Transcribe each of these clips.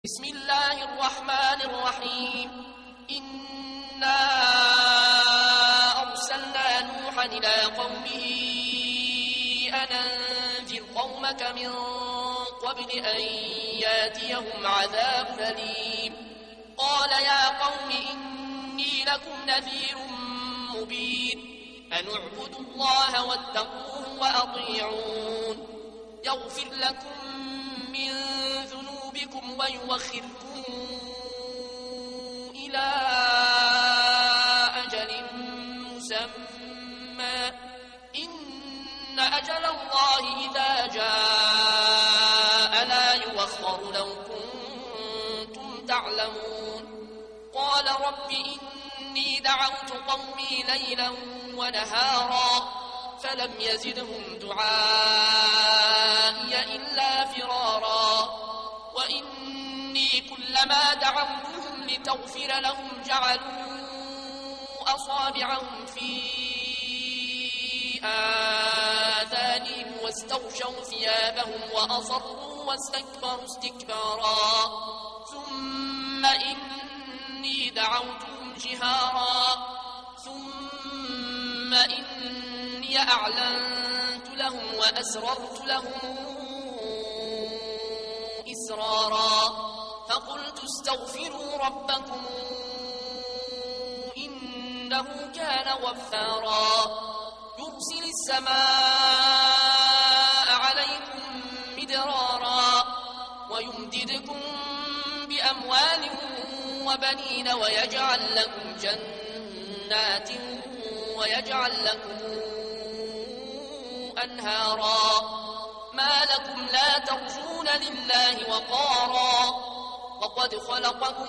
بسم الله الرحمن الرحيم. إنا أرسلنا نوحا إلى قومه أن أنذر قومك من قبل أن ياتيهم عذاب أليم. قال يا قوم إني لكم نذير مبين. أن اعبدوا الله واتقوه وأطيعون. يغفر لكم من ذنوبكم ويؤخركم إلى أجل مسمى. إن أجل الله إذا جاء لا يؤخر لو كنتم تعلمون. قال رب إني دعوت قومي ليلا ونهارا فلم يزدهم دعائي إلا فرارا. وإني كلما دعوتهم لتغفر لهم جعلوا أصابعهم في آذانهم واستغشوا ثيابهم وأصروا واستكبروا استكبارا. ثم إني دعوتهم جهارا ثم إني أعلنت لهم وأسررت لهم إسرارا. فقلت استغفروا ربكم إنه كان غفارا. يرسل السماء عليكم مدرارا ويمددكم بأموال وبنين ويجعل لكم جنات ويجعل لكم أنهارا. ما لكم لا ترجون لله وقارا وقد خلقكم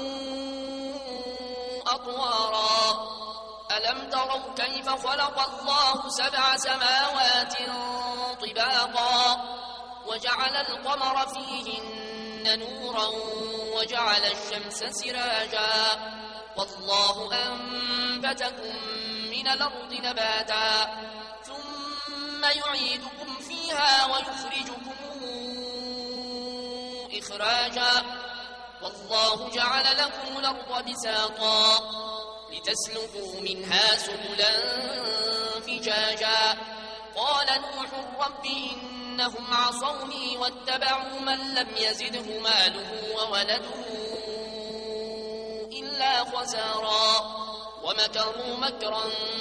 أطوارا. ألم تروا كيف خلق الله 7 سماوات طباقا وجعل القمر فيهن نورا وجعل الشمس سراجا والله أنبتكم من الأرض نباتا ثم يعيدكم فيها ويخرجكم إخراجا. والله جعل لكم الأرض بساطا لتسلكوا منها سبلا فجاجا. قال نوح رب إنهم عصوني واتبعوا من لم يزده ماله وولده إلا خسارا. ومكروا مكرا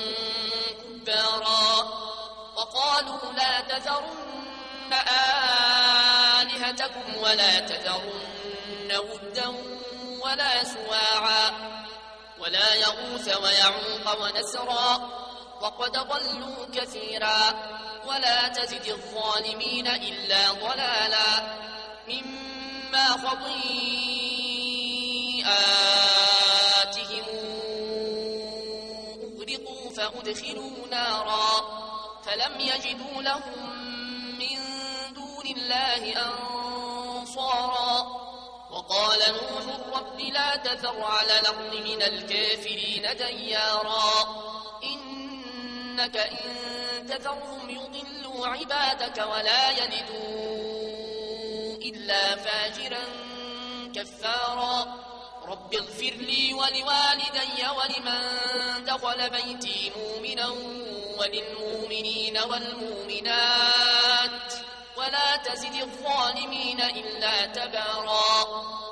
كبارا وقالوا لا تذرن آلهتكم ولا تذرن ودا ولا سواعا ولا يغوث ويعوق ونسرا وقد ضلوا كثيرا. ولا تزد الظالمين إلا ضلالا مما خطيئاتهم أغرقوا فأدخلوا نارا فلم يجدوا لهم من دون الله أنصارا. وقال نوح رب لا تذر على الأرض من الكافرين ديارا إنك إن تذرهم يضلوا عبادك ولا يلدوا إلا فاجرا كفارا. رب اغفر لي ولوالدي ولمن دخل بيتي مؤمنا وللمؤمنين والمؤمنات ولا تزد الظالمين إلا تبارا.